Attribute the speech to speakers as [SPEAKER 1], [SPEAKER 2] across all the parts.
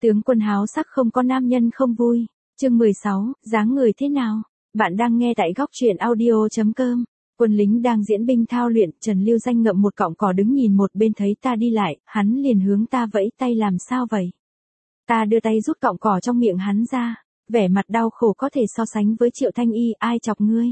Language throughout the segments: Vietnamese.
[SPEAKER 1] Tướng quân háo sắc không có nam nhân không vui. Chương 16, dáng người thế nào? Bạn đang nghe tại góc truyện audio.com. Quân lính đang diễn binh thao luyện, Trần Lưu Danh ngậm một cọng cỏ đứng nhìn một bên thấy ta đi lại, hắn liền hướng ta vẫy tay làm sao vậy? Ta đưa tay rút cọng cỏ trong miệng hắn ra, vẻ mặt đau khổ có thể so sánh với Triệu Thanh Y, ai chọc ngươi?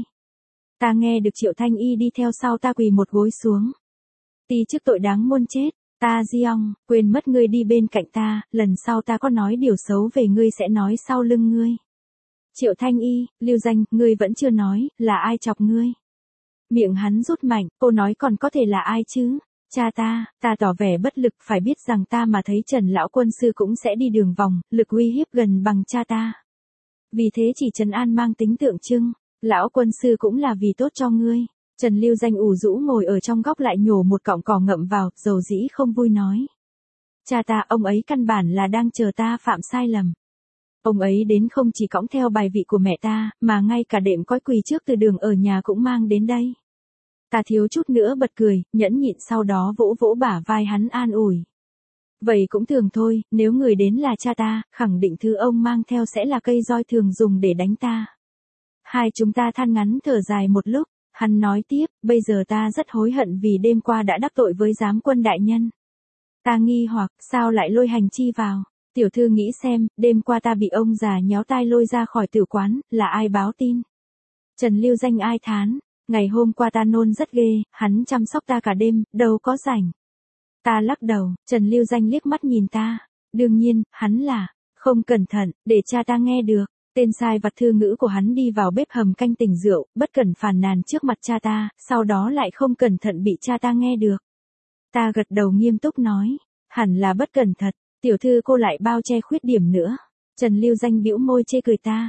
[SPEAKER 1] Ta nghe được Triệu Thanh Y đi theo sau ta quỳ một gối xuống. Ti trước tội đáng muôn chết. Ta Diong, quên mất ngươi đi bên cạnh ta, lần sau ta có nói điều xấu về ngươi sẽ nói sau lưng ngươi. Triệu Thanh Y, Lưu Danh, ngươi vẫn chưa nói, là ai chọc ngươi? Miệng hắn rút mạnh, cô nói còn có thể là ai chứ? Cha ta tỏ vẻ bất lực, phải biết rằng ta mà thấy Trần lão quân sư cũng sẽ đi đường vòng, lực uy hiếp gần bằng cha ta. Vì thế chỉ trấn an mang tính tượng trưng, lão quân sư cũng là vì tốt cho ngươi. Trần Lưu Danh ủ rũ ngồi ở trong góc lại nhổ một cọng cỏ ngậm vào, dầu dĩ không vui nói. Cha ta, ông ấy căn bản là đang chờ ta phạm sai lầm. Ông ấy đến không chỉ cõng theo bài vị của mẹ ta, mà ngay cả đệm cói quỳ trước từ đường ở nhà cũng mang đến đây. Ta thiếu chút nữa bật cười, nhẫn nhịn sau đó vỗ vỗ bả vai hắn an ủi. Vậy cũng thường thôi, nếu người đến là cha ta, khẳng định thứ ông mang theo sẽ là cây roi thường dùng để đánh ta. Hai chúng ta than ngắn thở dài một lúc. Hắn nói tiếp, bây giờ ta rất hối hận vì đêm qua đã đắc tội với giám quân đại nhân. Ta nghi hoặc, sao lại lôi hành chi vào? Tiểu thư nghĩ xem, đêm qua ta bị ông già nhéo tai lôi ra khỏi tử quán, là ai báo tin? Trần Lưu Danh ai thán, ngày hôm qua ta nôn rất ghê, hắn chăm sóc ta cả đêm, đâu có rảnh. Ta lắc đầu, Trần Lưu Danh liếc mắt nhìn ta. Đương nhiên, hắn là, không cẩn thận, để cha ta nghe được. Tên sai vặt thư ngữ của hắn đi vào bếp hầm canh tỉnh rượu, bất cẩn phàn nàn trước mặt cha ta, sau đó lại không cẩn thận bị cha ta nghe được. Ta gật đầu nghiêm túc nói, hẳn là bất cẩn thật, tiểu thư cô lại bao che khuyết điểm nữa. Trần Lưu Danh bĩu môi chê cười ta,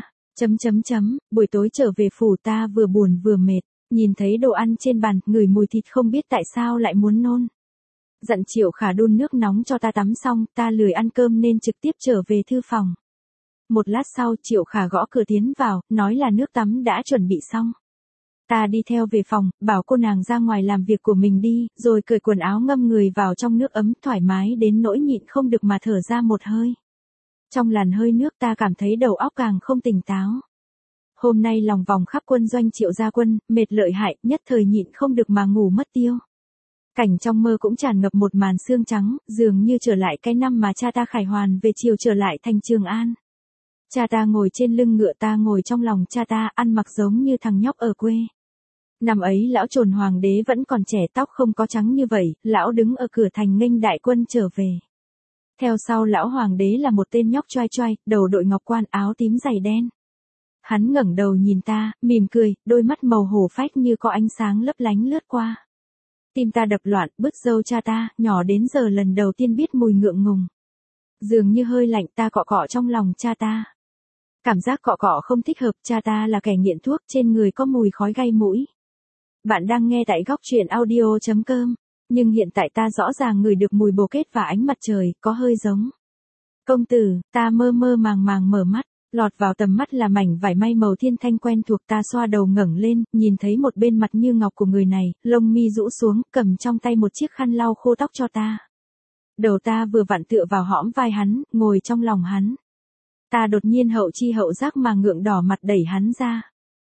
[SPEAKER 1] buổi tối trở về phủ ta vừa buồn vừa mệt, nhìn thấy đồ ăn trên bàn, ngửi mùi thịt không biết tại sao lại muốn nôn. Dặn Triệu Khả đun nước nóng cho ta tắm xong, ta lười ăn cơm nên trực tiếp trở về thư phòng. Một lát sau Triệu Khả gõ cửa tiến vào, nói là nước tắm đã chuẩn bị xong. Ta đi theo về phòng, bảo cô nàng ra ngoài làm việc của mình đi, rồi cởi quần áo ngâm người vào trong nước ấm thoải mái đến nỗi nhịn không được mà thở ra một hơi. Trong làn hơi nước ta cảm thấy đầu óc càng không tỉnh táo. Hôm nay lòng vòng khắp quân doanh Triệu gia quân, mệt lợi hại, nhất thời nhịn không được mà ngủ mất tiêu. Cảnh trong mơ cũng tràn ngập một màn sương trắng, dường như trở lại cái năm mà cha ta khải hoàn về chiều trở lại thành Trường An. Cha ta ngồi trên lưng ngựa, ta ngồi trong lòng cha ta, ăn mặc giống như thằng nhóc ở quê. Năm ấy lão Trồn hoàng đế vẫn còn trẻ, tóc không có trắng như vậy, lão đứng ở cửa thành nghênh đại quân trở về. Theo sau lão hoàng đế là một tên nhóc choai choai, đầu đội ngọc quan, áo tím giày đen. Hắn ngẩng đầu nhìn ta, mỉm cười, đôi mắt màu hổ phách như có ánh sáng lấp lánh lướt qua. Tim ta đập loạn, bứt râu cha ta, nhỏ đến giờ lần đầu tiên biết mùi ngượng ngùng. Dường như hơi lạnh, ta cọ cọ trong lòng cha ta. Cảm giác cọ cọ không thích hợp, cha ta là kẻ nghiện thuốc, trên người có mùi khói gây mũi. Bạn đang nghe tại góc truyện audio.com, nhưng hiện tại ta rõ ràng ngửi được mùi bồ kết và ánh mặt trời, có hơi giống. Công tử, ta mơ mơ màng màng mở mắt, lọt vào tầm mắt là mảnh vải may màu thiên thanh quen thuộc, ta xoa đầu ngẩng lên, nhìn thấy một bên mặt như ngọc của người này, lông mi rũ xuống, cầm trong tay một chiếc khăn lau khô tóc cho ta. Đầu ta vừa vặn tựa vào hõm vai hắn, ngồi trong lòng hắn. Ta đột nhiên hậu chi hậu giác mà ngượng đỏ mặt đẩy hắn ra.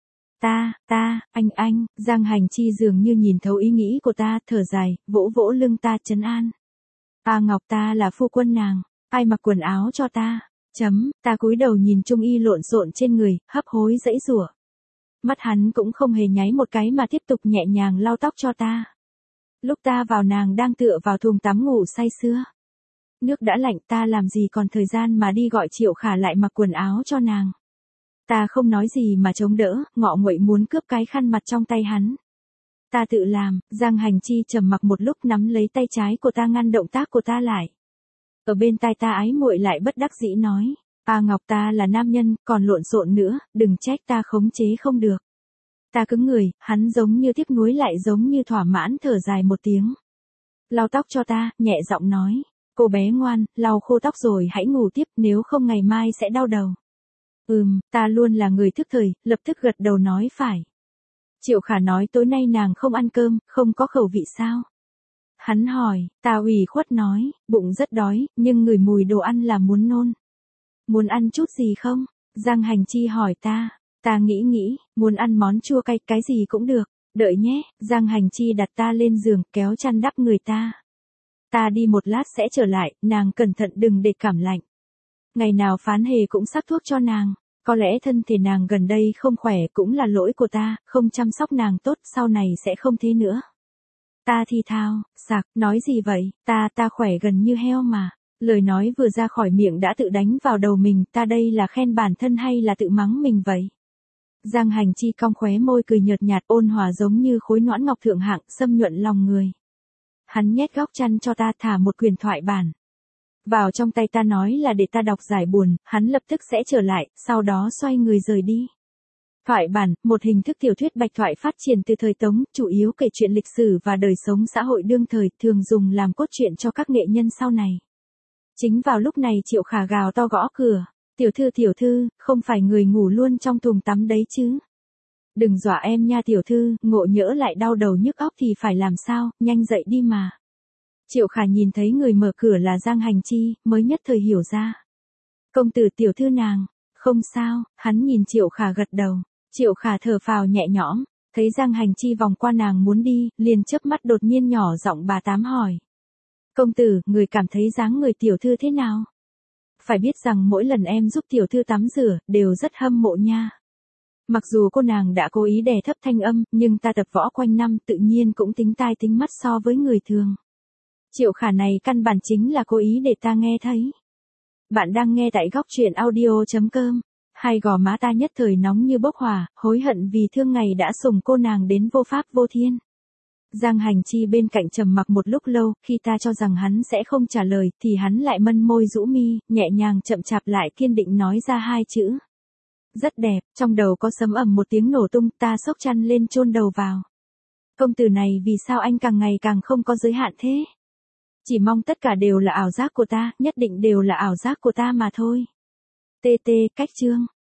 [SPEAKER 1] Anh, Giang Hành Chi dường như nhìn thấu ý nghĩ của ta, thở dài, vỗ vỗ lưng ta trấn an. A Ngọc, ta là phu quân nàng, ai mặc quần áo cho ta? Ta cúi đầu nhìn trung y lộn xộn trên người, hấp hối giãy giụa. Mắt hắn cũng không hề nháy một cái mà tiếp tục nhẹ nhàng lau tóc cho ta. Lúc ta vào nàng đang tựa vào thùng tắm ngủ say sưa. Nước đã lạnh, ta làm gì còn thời gian mà đi gọi Triệu Khả lại mặc quần áo cho nàng. Ta không nói gì mà chống đỡ, ngọ nguậy muốn cướp cái khăn mặt trong tay hắn. Ta tự làm. Giang Hành Chi trầm mặc một lúc, nắm lấy tay trái của ta ngăn động tác của ta lại. Ở bên tai ta ái muội lại bất đắc dĩ nói, A Ngọc, ta là nam nhân, còn lộn xộn nữa, đừng trách ta khống chế không được. Ta cứng người, hắn giống như tiếc nuối lại giống như thỏa mãn thở dài một tiếng. Lau tóc cho ta, nhẹ giọng nói, cô bé ngoan, lau khô tóc rồi hãy ngủ tiếp, nếu không ngày mai sẽ đau đầu. Ta luôn là người thức thời, lập tức gật đầu nói phải. Triệu Khả nói tối nay nàng không ăn cơm, không có khẩu vị sao? Hắn hỏi, ta ủy khuất nói, bụng rất đói, nhưng ngửi mùi đồ ăn là muốn nôn. Muốn ăn chút gì không? Giang Hành Chi hỏi ta. Ta nghĩ, muốn ăn món chua cay, cái gì cũng được. Đợi nhé, Giang Hành Chi đặt ta lên giường, kéo chăn đắp người ta. Ta đi một lát sẽ trở lại, nàng cẩn thận đừng để cảm lạnh. Ngày nào Phán Hề cũng sắc thuốc cho nàng. Có lẽ thân thể nàng gần đây không khỏe cũng là lỗi của ta, không chăm sóc nàng tốt, sau này sẽ không thế nữa. Ta thì thào, sặc, nói gì vậy, ta khỏe gần như heo mà. Lời nói vừa ra khỏi miệng đã tự đánh vào đầu mình, ta đây là khen bản thân hay là tự mắng mình vậy? Giang Hành Chi cong khóe môi cười nhợt nhạt ôn hòa giống như khối noãn ngọc thượng hạng, xâm nhuận lòng người. Hắn nhét góc chăn cho ta, thả một quyển thoại bản vào trong tay ta, nói là để ta đọc giải buồn, hắn lập tức sẽ trở lại, sau đó xoay người rời đi. Thoại bản, một hình thức tiểu thuyết bạch thoại phát triển từ thời Tống, chủ yếu kể chuyện lịch sử và đời sống xã hội đương thời, thường dùng làm cốt truyện cho các nghệ nhân sau này. Chính vào lúc này Triệu Khả gào to gõ cửa. Tiểu thư, không phải người ngủ luôn trong thùng tắm đấy chứ? Đừng dọa em nha tiểu thư, ngộ nhỡ lại đau đầu nhức óc thì phải làm sao, nhanh dậy đi mà. Triệu Khả nhìn thấy người mở cửa là Giang Hành Chi, mới nhất thời hiểu ra. Công tử tiểu thư nàng, không sao, hắn nhìn Triệu Khả gật đầu. Triệu Khả thở phào nhẹ nhõm, thấy Giang Hành Chi vòng qua nàng muốn đi, liền chớp mắt đột nhiên nhỏ giọng bà Tám hỏi. Công tử, người cảm thấy dáng người tiểu thư thế nào? Phải biết rằng mỗi lần em giúp tiểu thư tắm rửa, đều rất hâm mộ nha. Mặc dù cô nàng đã cố ý đè thấp thanh âm, nhưng ta tập võ quanh năm tự nhiên cũng tính tai tính mắt so với người thường. Triệu Khả này căn bản chính là cố ý để ta nghe thấy. Bạn đang nghe tại góc truyện audio.com. Hai gò má ta nhất thời nóng như bốc hỏa, hối hận vì thương ngày đã sủng cô nàng đến vô pháp vô thiên. Giang Hành Chi bên cạnh trầm mặc một lúc lâu, khi ta cho rằng hắn sẽ không trả lời, thì hắn lại mân môi rũ mi, nhẹ nhàng chậm chạp lại kiên định nói ra hai chữ. Rất đẹp, trong đầu có sấm ầm một tiếng nổ tung, ta xốc chăn lên chôn đầu vào. Công tử này vì sao anh càng ngày càng không có giới hạn thế? Chỉ mong tất cả đều là ảo giác của ta, nhất định đều là ảo giác của ta mà thôi. TT, cách chương.